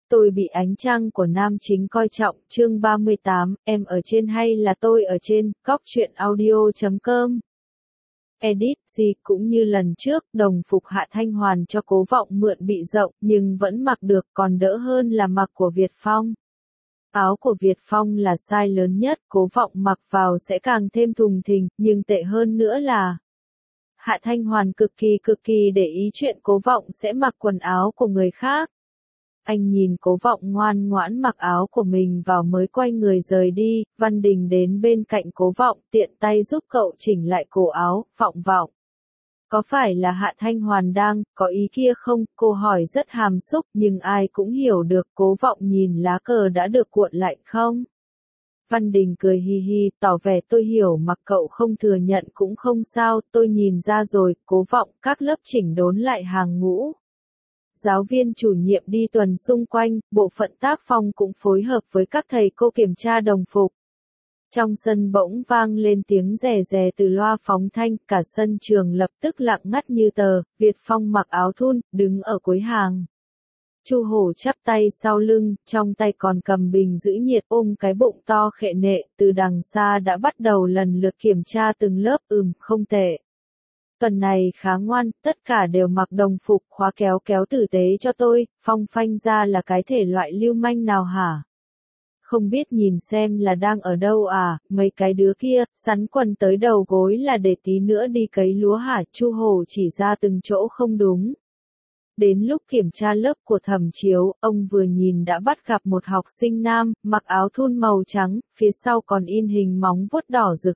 Tôi bị ánh trăng của nam chính coi trọng, chương 38, em ở trên hay là tôi ở trên, góc truyện audio.com. Edit, gì cũng như lần trước, đồng phục Hạ Thanh Hoàn cho Cố Vọng mượn bị rộng, nhưng vẫn mặc được, còn đỡ hơn là mặc của Việt Phong. Áo của Việt Phong là size lớn nhất, Cố Vọng mặc vào sẽ càng thêm thùng thình, nhưng tệ hơn nữa là Hạ Thanh Hoàn cực kỳ để ý chuyện Cố Vọng sẽ mặc quần áo của người khác. Anh nhìn Cố Vọng ngoan ngoãn mặc áo của mình vào mới quay người rời đi, Văn Đình đến bên cạnh Cố Vọng, tiện tay giúp cậu chỉnh lại cổ áo, Vọng. Có phải là Hạ Thanh Hoàn đang có ý kia không? Cô hỏi rất hàm xúc, nhưng ai cũng hiểu được. Cố Vọng nhìn lá cờ đã được cuộn lại không? Văn Đình cười hi hi, tỏ vẻ tôi hiểu, mặc cậu không thừa nhận cũng không sao, tôi nhìn ra rồi. Cố Vọng, các lớp chỉnh đốn lại hàng ngũ. Giáo viên chủ nhiệm đi tuần xung quanh, bộ phận tác phong cũng phối hợp với các thầy cô kiểm tra đồng phục. Trong sân bỗng vang lên tiếng rè rè từ loa phóng thanh, cả sân trường lập tức lặng ngắt như tờ. Việt Phong mặc áo thun, đứng ở cuối hàng. Chu Hổ chắp tay sau lưng, trong tay còn cầm bình giữ nhiệt, ôm cái bụng to khệ nệ, từ đằng xa đã bắt đầu lần lượt kiểm tra từng lớp. Không tệ. Tuần này khá ngoan, tất cả đều mặc đồng phục, khóa kéo tử tế cho tôi. Phong phanh ra là cái thể loại lưu manh nào hả? Không biết nhìn xem là đang ở đâu à? Mấy cái đứa kia, sắn quần tới đầu gối là để tí nữa đi cấy lúa hả? Chu Hổ chỉ ra từng chỗ không đúng. Đến lúc kiểm tra lớp của Thẩm Chiếu, ông vừa nhìn đã bắt gặp một học sinh nam, mặc áo thun màu trắng, phía sau còn in hình móng vuốt đỏ rực.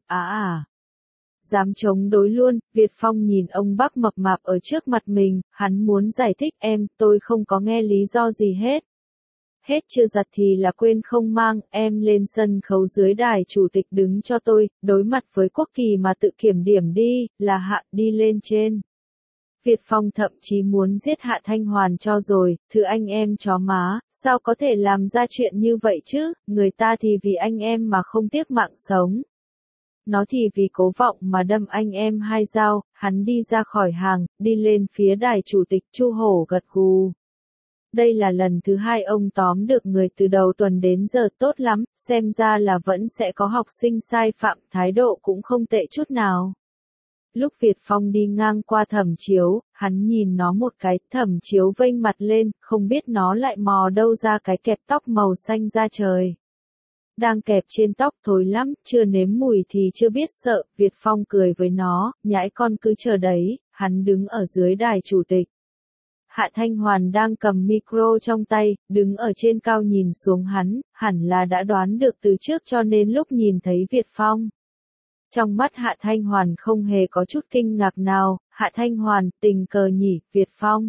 Dám chống đối luôn. Việt Phong nhìn ông bác mập mạp ở trước mặt mình, hắn muốn giải thích, tôi không có nghe lý do gì hết. Hết chưa giặt thì là quên không mang, em lên sân khấu dưới đài chủ tịch đứng cho tôi, đối mặt với quốc kỳ mà tự kiểm điểm đi, là Hạ, đi lên trên. Việt Phong thậm chí muốn giết Hạ Thanh Hoàn cho rồi, thưa anh em chó má, sao có thể làm ra chuyện như vậy chứ, người ta thì vì anh em mà không tiếc mạng sống. Nó thì vì Cố Vọng mà đâm anh em hai dao. Hắn đi ra khỏi hàng, đi lên phía đài chủ tịch. Chu Hổ gật gù. Đây là lần thứ hai ông tóm được người từ đầu tuần đến giờ, tốt lắm, xem ra là vẫn sẽ có học sinh sai phạm, thái độ cũng không tệ chút nào. Lúc Việt Phong đi ngang qua Thẩm Chiếu, hắn nhìn nó một cái, Thẩm Chiếu vênh mặt lên, không biết nó lại mò đâu ra cái kẹp tóc màu xanh da trời. Đang kẹp trên tóc thối lắm, chưa nếm mùi thì chưa biết sợ. Việt Phong cười với nó, nhãi con cứ chờ đấy. Hắn đứng ở dưới đài chủ tịch. Hạ Thanh Hoàn đang cầm micro trong tay, đứng ở trên cao nhìn xuống hắn, hẳn là đã đoán được từ trước cho nên lúc nhìn thấy Việt Phong. Trong mắt Hạ Thanh Hoàn không hề có chút kinh ngạc nào. Hạ Thanh Hoàn, tình cờ nhỉ, Việt Phong.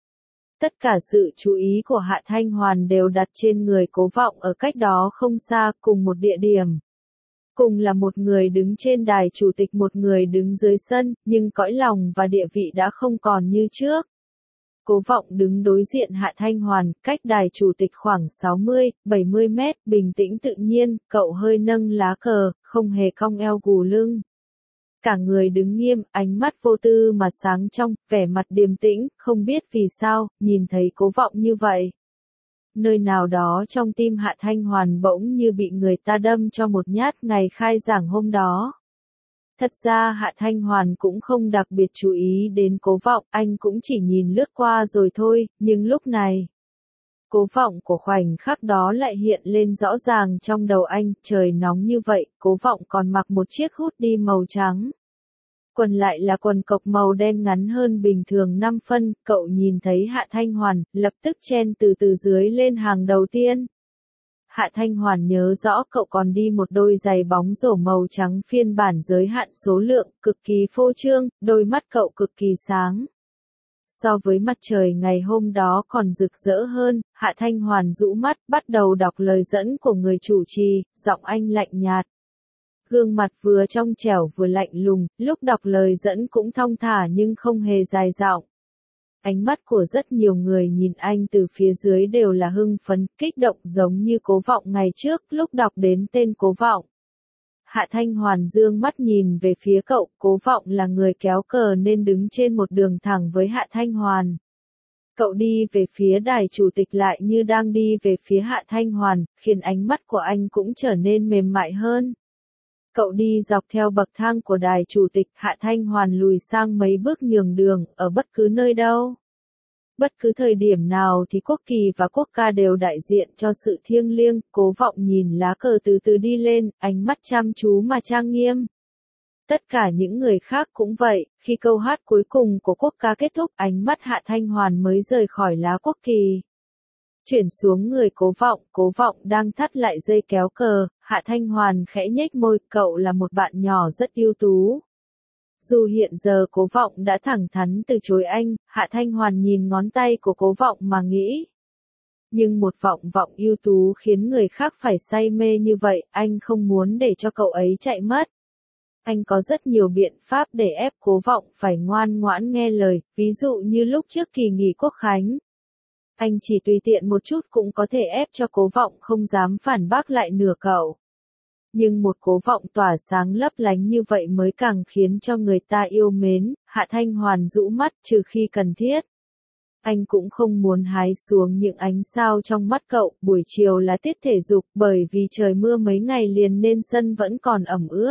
Tất cả sự chú ý của Hạ Thanh Hoàn đều đặt trên người Cố Vọng ở cách đó không xa, cùng một địa điểm. Cùng là một người đứng trên đài chủ tịch, một người đứng dưới sân, nhưng cõi lòng và địa vị đã không còn như trước. Cố Vọng đứng đối diện Hạ Thanh Hoàn, cách đài chủ tịch khoảng 60-70 mét, bình tĩnh tự nhiên, cậu hơi nâng lá cờ, không hề cong eo gù lưng. Cả người đứng nghiêm, ánh mắt vô tư mà sáng trong, vẻ mặt điềm tĩnh, không biết vì sao, nhìn thấy Cố Vọng như vậy. Nơi nào đó trong tim Hạ Thanh Hoàn bỗng như bị người ta đâm cho một nhát ngày khai giảng hôm đó. Thật ra Hạ Thanh Hoàn cũng không đặc biệt chú ý đến Cố Vọng, anh cũng chỉ nhìn lướt qua rồi thôi, nhưng lúc này, Cố Vọng của khoảnh khắc đó lại hiện lên rõ ràng trong đầu anh. Trời nóng như vậy, Cố Vọng còn mặc một chiếc hoodie màu trắng. Quần lại là quần cộc màu đen ngắn hơn bình thường 5 phân, cậu nhìn thấy Hạ Thanh Hoàn, lập tức chen từ dưới lên hàng đầu tiên. Hạ Thanh Hoàn nhớ rõ cậu còn đi một đôi giày bóng rổ màu trắng phiên bản giới hạn số lượng, cực kỳ phô trương, đôi mắt cậu cực kỳ sáng. So với mặt trời ngày hôm đó còn rực rỡ hơn. Hạ Thanh Hoàn rũ mắt, bắt đầu đọc lời dẫn của người chủ trì, giọng anh lạnh nhạt. Gương mặt vừa trong trẻo vừa lạnh lùng, lúc đọc lời dẫn cũng thong thả nhưng không hề dài dòng. Ánh mắt của rất nhiều người nhìn anh từ phía dưới đều là hưng phấn, kích động giống như Cố Vọng ngày trước lúc đọc đến tên Cố Vọng. Hạ Thanh Hoàn dương mắt nhìn về phía cậu, Cố Vọng là người kéo cờ nên đứng trên một đường thẳng với Hạ Thanh Hoàn. Cậu đi về phía đài chủ tịch lại như đang đi về phía Hạ Thanh Hoàn, khiến ánh mắt của anh cũng trở nên mềm mại hơn. Cậu đi dọc theo bậc thang của đài chủ tịch, Hạ Thanh Hoàn lùi sang mấy bước nhường đường, ở bất cứ nơi đâu. Bất cứ thời điểm nào thì quốc kỳ và quốc ca đều đại diện cho sự thiêng liêng, Cố Vọng nhìn lá cờ từ từ đi lên, ánh mắt chăm chú mà trang nghiêm. Tất cả những người khác cũng vậy, khi câu hát cuối cùng của quốc ca kết thúc, ánh mắt Hạ Thanh Hoàn mới rời khỏi lá quốc kỳ. Chuyển xuống người Cố Vọng đang thắt lại dây kéo cờ, Hạ Thanh Hoàn khẽ nhếch môi, cậu là một bạn nhỏ rất ưu tú. Dù hiện giờ Cố Vọng đã thẳng thắn từ chối anh, Hạ Thanh Hoàn nhìn ngón tay của Cố Vọng mà nghĩ. Nhưng một vọng ưu tú khiến người khác phải say mê như vậy, anh không muốn để cho cậu ấy chạy mất. Anh có rất nhiều biện pháp để ép Cố Vọng phải ngoan ngoãn nghe lời, ví dụ như lúc trước kỳ nghỉ Quốc khánh. Anh chỉ tùy tiện một chút cũng có thể ép cho Cố Vọng không dám phản bác lại nửa cậu. Nhưng một Cố Vọng tỏa sáng lấp lánh như vậy mới càng khiến cho người ta yêu mến, Hạ Thanh Hoàn rũ mắt trừ khi cần thiết. Anh cũng không muốn hái xuống những ánh sao trong mắt cậu, buổi chiều là tiết thể dục bởi vì trời mưa mấy ngày liền nên sân vẫn còn ẩm ướt.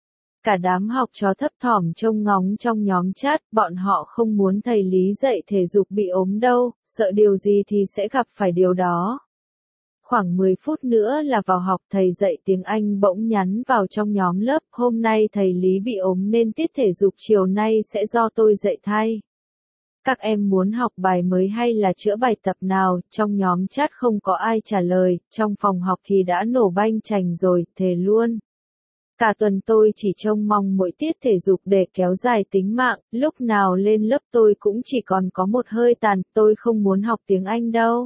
Cả đám học trò thấp thỏm trông ngóng trong nhóm chat, bọn họ không muốn thầy Lý dạy thể dục bị ốm đâu, sợ điều gì thì sẽ gặp phải điều đó. Khoảng 10 phút nữa là vào học, thầy dạy tiếng Anh bỗng nhắn vào trong nhóm lớp, hôm nay thầy Lý bị ốm nên tiết thể dục chiều nay sẽ do tôi dạy thay. Các em muốn học bài mới hay là chữa bài tập nào? Trong nhóm chat không có ai trả lời, trong phòng học thì đã nổ banh chành rồi, thề luôn. Cả tuần tôi chỉ trông mong mỗi tiết thể dục để kéo dài tính mạng, lúc nào lên lớp tôi cũng chỉ còn có một hơi tàn, tôi không muốn học tiếng Anh đâu.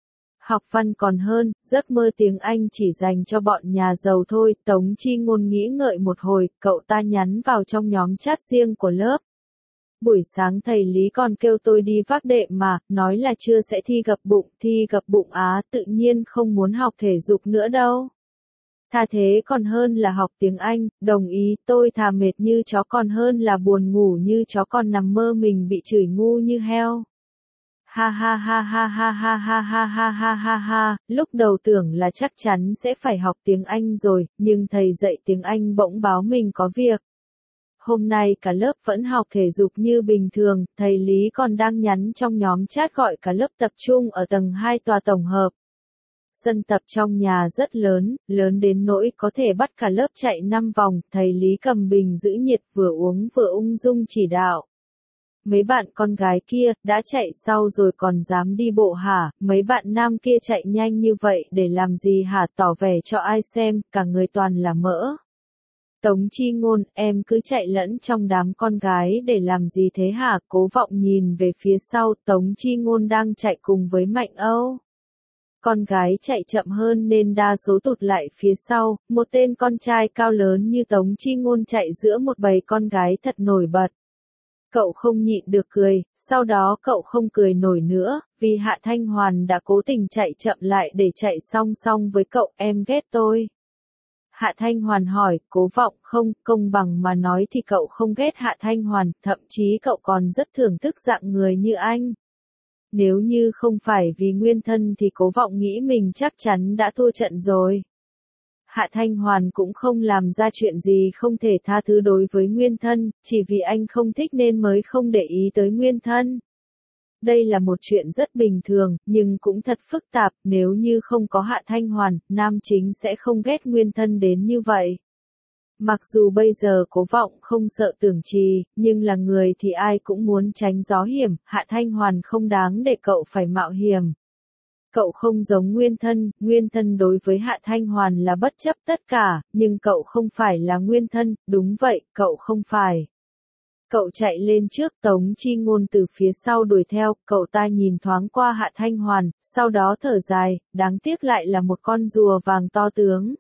Học văn còn hơn, giấc mơ tiếng Anh chỉ dành cho bọn nhà giàu thôi, Tống Chi Ngôn nghĩ ngợi một hồi, cậu ta nhắn vào trong nhóm chat riêng của lớp. Buổi sáng thầy Lý còn kêu tôi đi vác đệm mà, nói là trưa sẽ thi gập bụng á, tự nhiên không muốn học thể dục nữa đâu. Thà thế còn hơn là học tiếng Anh, đồng ý, tôi thà mệt như chó còn hơn là buồn ngủ như chó còn nằm mơ mình bị chửi ngu như heo. Ha ha ha ha ha ha ha ha ha ha ha ha, lúc đầu tưởng là chắc chắn sẽ phải học tiếng Anh rồi, nhưng thầy dạy tiếng Anh bỗng báo mình có việc. Hôm nay cả lớp vẫn học thể dục như bình thường, thầy Lý còn đang nhắn trong nhóm chat gọi cả lớp tập trung ở tầng 2 tòa tổng hợp. Sân tập trong nhà rất lớn, lớn đến nỗi có thể bắt cả lớp chạy 5 vòng, thầy Lý cầm bình giữ nhiệt vừa uống vừa ung dung chỉ đạo. Mấy bạn con gái kia, đã chạy sau rồi còn dám đi bộ hả, mấy bạn nam kia chạy nhanh như vậy để làm gì hả, tỏ vẻ cho ai xem, cả người toàn là mỡ. Tống Chi Ngôn, em cứ chạy lẫn trong đám con gái để làm gì thế hả, Cố Vọng nhìn về phía sau, Tống Chi Ngôn đang chạy cùng với Mạnh Âu. Con gái chạy chậm hơn nên đa số tụt lại phía sau, một tên con trai cao lớn như Tống Chi Ngôn chạy giữa một bầy con gái thật nổi bật. Cậu không nhịn được cười, sau đó cậu không cười nổi nữa, vì Hạ Thanh Hoàn đã cố tình chạy chậm lại để chạy song song với cậu, em ghét tôi. Hạ Thanh Hoàn hỏi, Cố Vọng, không, công bằng mà nói thì cậu không ghét Hạ Thanh Hoàn, thậm chí cậu còn rất thưởng thức dạng người như anh. Nếu như không phải vì nguyên thân thì Cố Vọng nghĩ mình chắc chắn đã thua trận rồi. Hạ Thanh Hoàn cũng không làm ra chuyện gì không thể tha thứ đối với nguyên thân, chỉ vì anh không thích nên mới không để ý tới nguyên thân. Đây là một chuyện rất bình thường, nhưng cũng thật phức tạp, nếu như không có Hạ Thanh Hoàn, nam chính sẽ không ghét nguyên thân đến như vậy. Mặc dù bây giờ Cố Vọng không sợ Tưởng Trì, nhưng là người thì ai cũng muốn tránh gió hiểm, Hạ Thanh Hoàn không đáng để cậu phải mạo hiểm. Cậu không giống nguyên thân đối với Hạ Thanh Hoàn là bất chấp tất cả, nhưng cậu không phải là nguyên thân, đúng vậy, cậu không phải. Cậu chạy lên trước, Tống Chi Ngôn từ phía sau đuổi theo, cậu ta nhìn thoáng qua Hạ Thanh Hoàn, sau đó thở dài, đáng tiếc lại là một con rùa vàng to tướng.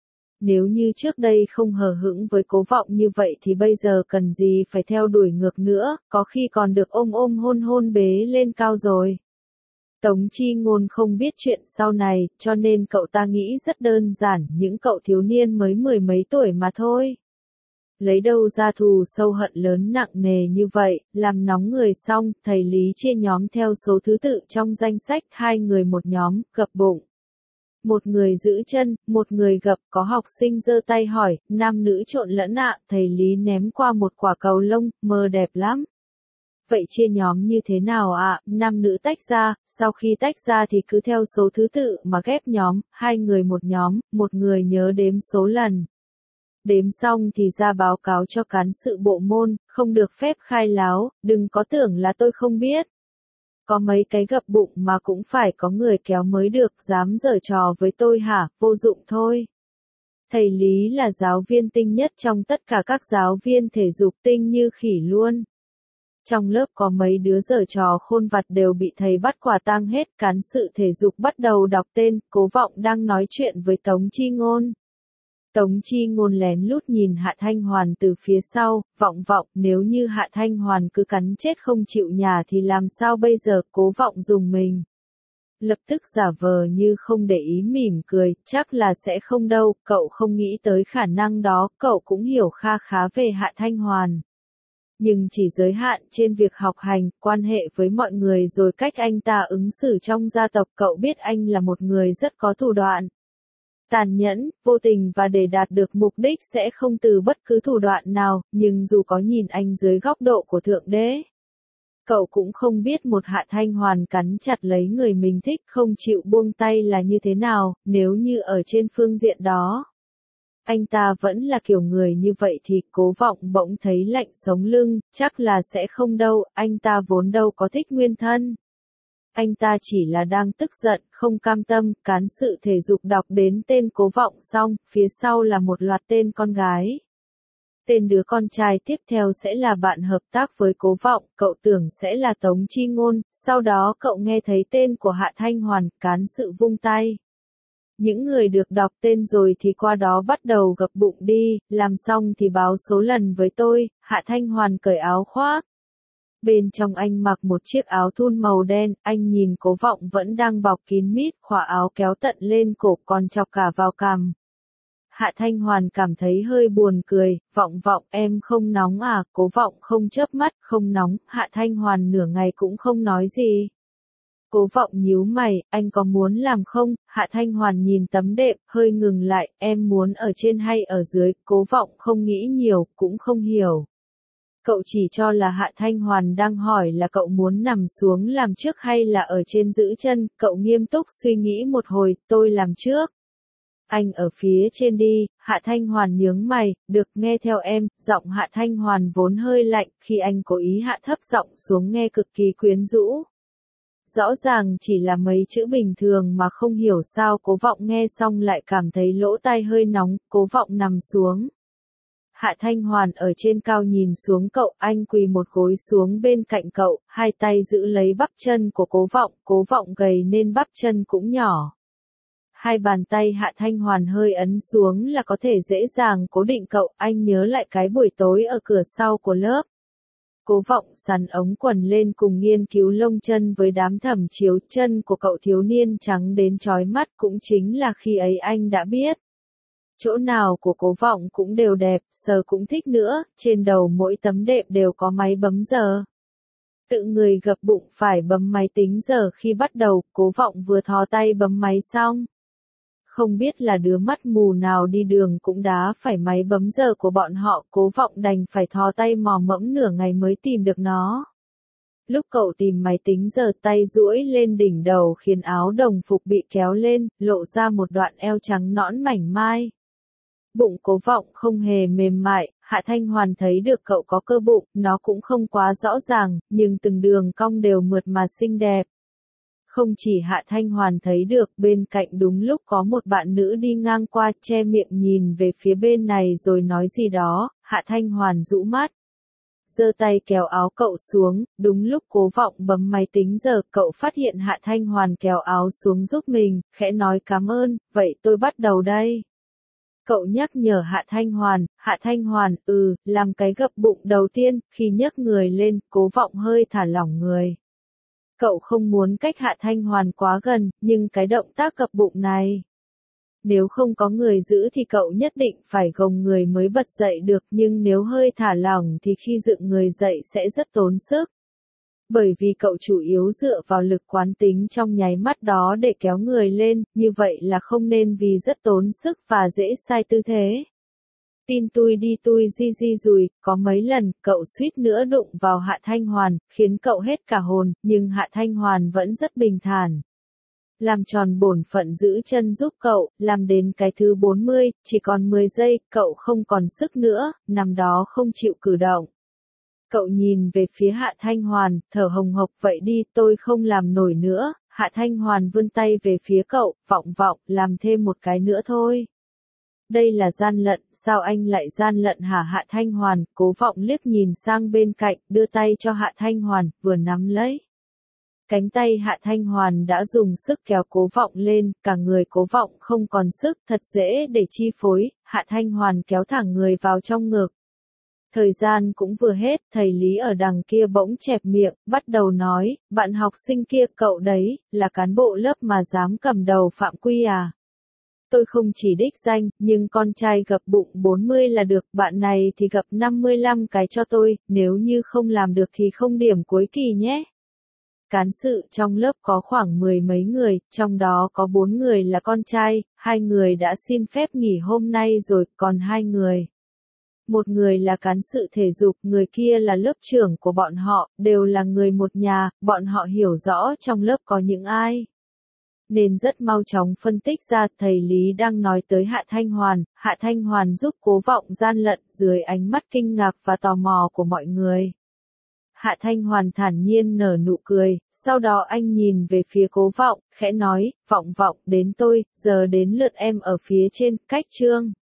Nếu như trước đây không hờ hững với Cố Vọng như vậy thì bây giờ cần gì phải theo đuổi ngược nữa, có khi còn được ôm hôn bế lên cao rồi. Tống Chi Ngôn không biết chuyện sau này, cho nên cậu ta nghĩ rất đơn giản, những cậu thiếu niên mới 10 mấy tuổi mà thôi. Lấy đâu ra thù sâu hận lớn nặng nề như vậy, làm nóng người xong, thầy Lý chia nhóm theo số thứ tự trong danh sách, 2 người một nhóm, gập bụng. Một người giữ chân, một người gập, có học sinh giơ tay hỏi, nam nữ trộn lẫn ạ, thầy Lý ném qua một quả cầu lông, mơ đẹp lắm. Vậy chia nhóm như thế nào ạ? Nam nữ tách ra, sau khi tách ra thì cứ theo số thứ tự mà ghép nhóm, 2 người một nhóm, một người nhớ đếm số lần. Đếm xong thì ra báo cáo cho cán sự bộ môn, không được phép khai láo, đừng có tưởng là tôi không biết. Có mấy cái gập bụng mà cũng phải có người kéo mới được, dám giở trò với tôi hả, vô dụng thôi. Thầy Lý là giáo viên tinh nhất trong tất cả các giáo viên thể dục, tinh như khỉ luôn. Trong lớp có mấy đứa giở trò khôn vặt đều bị thầy bắt quả tang hết, cán sự thể dục bắt đầu đọc tên, Cố Vọng đang nói chuyện với Tống Chi Ngôn. Tống Chi Ngôn lén lút nhìn Hạ Thanh Hoàn từ phía sau, Vọng, nếu như Hạ Thanh Hoàn cứ cắn chết không chịu nhả thì làm sao bây giờ, Cố Vọng dùng mình. Lập tức giả vờ như không để ý mỉm cười, chắc là sẽ không đâu, cậu không nghĩ tới khả năng đó, cậu cũng hiểu kha khá về Hạ Thanh Hoàn. Nhưng chỉ giới hạn trên việc học hành, quan hệ với mọi người rồi cách anh ta ứng xử trong gia tộc, cậu biết anh là một người rất có thủ đoạn. Tàn nhẫn, vô tình và để đạt được mục đích sẽ không từ bất cứ thủ đoạn nào, nhưng dù có nhìn anh dưới góc độ của Thượng Đế. Cậu cũng không biết một Hạ Thanh Hoàn cắn chặt lấy người mình thích không chịu buông tay là như thế nào, nếu như ở trên phương diện đó. Anh ta vẫn là kiểu người như vậy thì Cố Vọng bỗng thấy lạnh sống lưng, chắc là sẽ không đâu, anh ta vốn đâu có thích Nguyên Thân. Anh ta chỉ là đang tức giận, không cam tâm, cán sự thể dục đọc đến tên Cố Vọng xong, phía sau là một loạt tên con gái. Tên đứa con trai tiếp theo sẽ là bạn hợp tác với Cố Vọng, cậu tưởng sẽ là Tống Chi Ngôn, sau đó cậu nghe thấy tên của Hạ Thanh Hoàn, cán sự vung tay. Những người được đọc tên rồi thì qua đó bắt đầu gập bụng đi, làm xong thì báo số lần với tôi, Hạ Thanh Hoàn cởi áo khoác. Bên trong anh mặc một chiếc áo thun màu đen, anh nhìn Cố Vọng vẫn đang bọc kín mít, khóa áo kéo tận lên cổ còn chọc cả vào cằm. Hạ Thanh Hoàn cảm thấy hơi buồn cười, Vọng, em không nóng à, Cố Vọng không chớp mắt, không nóng, Hạ Thanh Hoàn nửa ngày cũng không nói gì. Cố Vọng nhíu mày, anh có muốn làm không? Hạ Thanh Hoàn nhìn tấm đệm, hơi ngừng lại, em muốn ở trên hay ở dưới, Cố Vọng không nghĩ nhiều, cũng không hiểu. Cậu chỉ cho là Hạ Thanh Hoàn đang hỏi là cậu muốn nằm xuống làm trước hay là ở trên giữ chân, cậu nghiêm túc suy nghĩ một hồi, tôi làm trước. Anh ở phía trên đi, Hạ Thanh Hoàn nhướng mày, được nghe theo em, giọng Hạ Thanh Hoàn vốn hơi lạnh, khi anh cố ý hạ thấp giọng xuống nghe cực kỳ quyến rũ. Rõ ràng chỉ là mấy chữ bình thường mà không hiểu sao Cố Vọng nghe xong lại cảm thấy lỗ tai hơi nóng, Cố Vọng nằm xuống. Hạ Thanh Hoàn ở trên cao nhìn xuống cậu, anh quỳ một gối xuống bên cạnh cậu, hai tay giữ lấy bắp chân của Cố Vọng gầy nên bắp chân cũng nhỏ. Hai bàn tay Hạ Thanh Hoàn hơi ấn xuống là có thể dễ dàng cố định cậu, anh nhớ lại cái buổi tối ở cửa sau của lớp. Cố Vọng sắn ống quần lên cùng nghiên cứu lông chân với đám thẩm chiếu, chân của cậu thiếu niên trắng đến chói mắt cũng chính là khi ấy anh đã biết. Chỗ nào của Cố Vọng cũng đều đẹp, sờ cũng thích nữa, trên đầu mỗi tấm đệm đều có máy bấm giờ. Tự người gập bụng phải bấm máy tính giờ khi bắt đầu, Cố Vọng vừa thò tay bấm máy xong. Không biết là đứa mắt mù nào đi đường cũng đá phải máy bấm giờ của bọn họ, Cố Vọng đành phải thò tay mò mẫm nửa ngày mới tìm được nó. Lúc cậu tìm máy tính giờ tay duỗi lên đỉnh đầu khiến áo đồng phục bị kéo lên, lộ ra một đoạn eo trắng nõn mảnh mai. Bụng Cố Vọng không hề mềm mại, Hạ Thanh Hoàn thấy được cậu có cơ bụng, nó cũng không quá rõ ràng, nhưng từng đường cong đều mượt mà xinh đẹp. Không chỉ Hạ Thanh Hoàn thấy được, bên cạnh đúng lúc có một bạn nữ đi ngang qua, che miệng nhìn về phía bên này rồi nói gì đó, Hạ Thanh Hoàn rũ mắt. Giơ tay kéo áo cậu xuống, đúng lúc Cố Vọng bấm máy tính giờ, cậu phát hiện Hạ Thanh Hoàn kéo áo xuống giúp mình, khẽ nói cảm ơn, vậy tôi bắt đầu đây. Cậu nhắc nhở Hạ Thanh Hoàn, làm cái gập bụng đầu tiên, khi nhấc người lên, Cố Vọng hơi thả lỏng người. Cậu không muốn cách Hạ Thanh Hoàn quá gần, nhưng cái động tác gập bụng này. Nếu không có người giữ thì cậu nhất định phải gồng người mới bật dậy được, nhưng nếu hơi thả lỏng thì khi dựng người dậy sẽ rất tốn sức. Bởi vì cậu chủ yếu dựa vào lực quán tính trong nháy mắt đó để kéo người lên, như vậy là không nên vì rất tốn sức và dễ sai tư thế. Tin tui đi tui di di dùi, có mấy lần cậu suýt nữa đụng vào Hạ Thanh Hoàn, khiến cậu hết cả hồn, nhưng Hạ Thanh Hoàn vẫn rất bình thản. Làm tròn bổn phận giữ chân giúp cậu, làm đến cái thứ 40, chỉ còn 10 giây, cậu không còn sức nữa, nằm đó không chịu cử động. Cậu nhìn về phía Hạ Thanh Hoàn, thở hồng hộc, vậy đi, tôi không làm nổi nữa. Hạ Thanh Hoàn vươn tay về phía cậu, vọng, làm thêm một cái nữa thôi. Đây là gian lận, sao anh lại gian lận hả? Hạ Thanh Hoàn, Cố Vọng liếc nhìn sang bên cạnh, đưa tay cho Hạ Thanh Hoàn, vừa nắm lấy. Cánh tay Hạ Thanh Hoàn đã dùng sức kéo Cố Vọng lên, cả người Cố Vọng không còn sức, thật dễ để chi phối. Hạ Thanh Hoàn kéo thẳng người vào trong ngực. Thời gian cũng vừa hết, thầy Lý ở đằng kia bỗng chẹp miệng, bắt đầu nói, bạn học sinh kia, cậu đấy, là cán bộ lớp mà dám cầm đầu phạm quy à? Tôi không chỉ đích danh, nhưng con trai gập bụng 40 là được, bạn này thì gập 55 cái cho tôi, nếu như không làm được thì không điểm cuối kỳ nhé. Cán sự trong lớp có khoảng 10 mấy người, trong đó có 4 người là con trai, 2 người đã xin phép nghỉ hôm nay rồi, còn 2 người. Một người là cán sự thể dục, người kia là lớp trưởng của bọn họ, đều là người một nhà, bọn họ hiểu rõ trong lớp có những ai. Nên rất mau chóng phân tích ra, thầy Lý đang nói tới Hạ Thanh Hoàn giúp Cố Vọng gian lận dưới ánh mắt kinh ngạc và tò mò của mọi người. Hạ Thanh Hoàn thản nhiên nở nụ cười, sau đó anh nhìn về phía Cố Vọng, khẽ nói, Vọng, đến tôi, giờ đến lượt em ở phía trên, cách chương.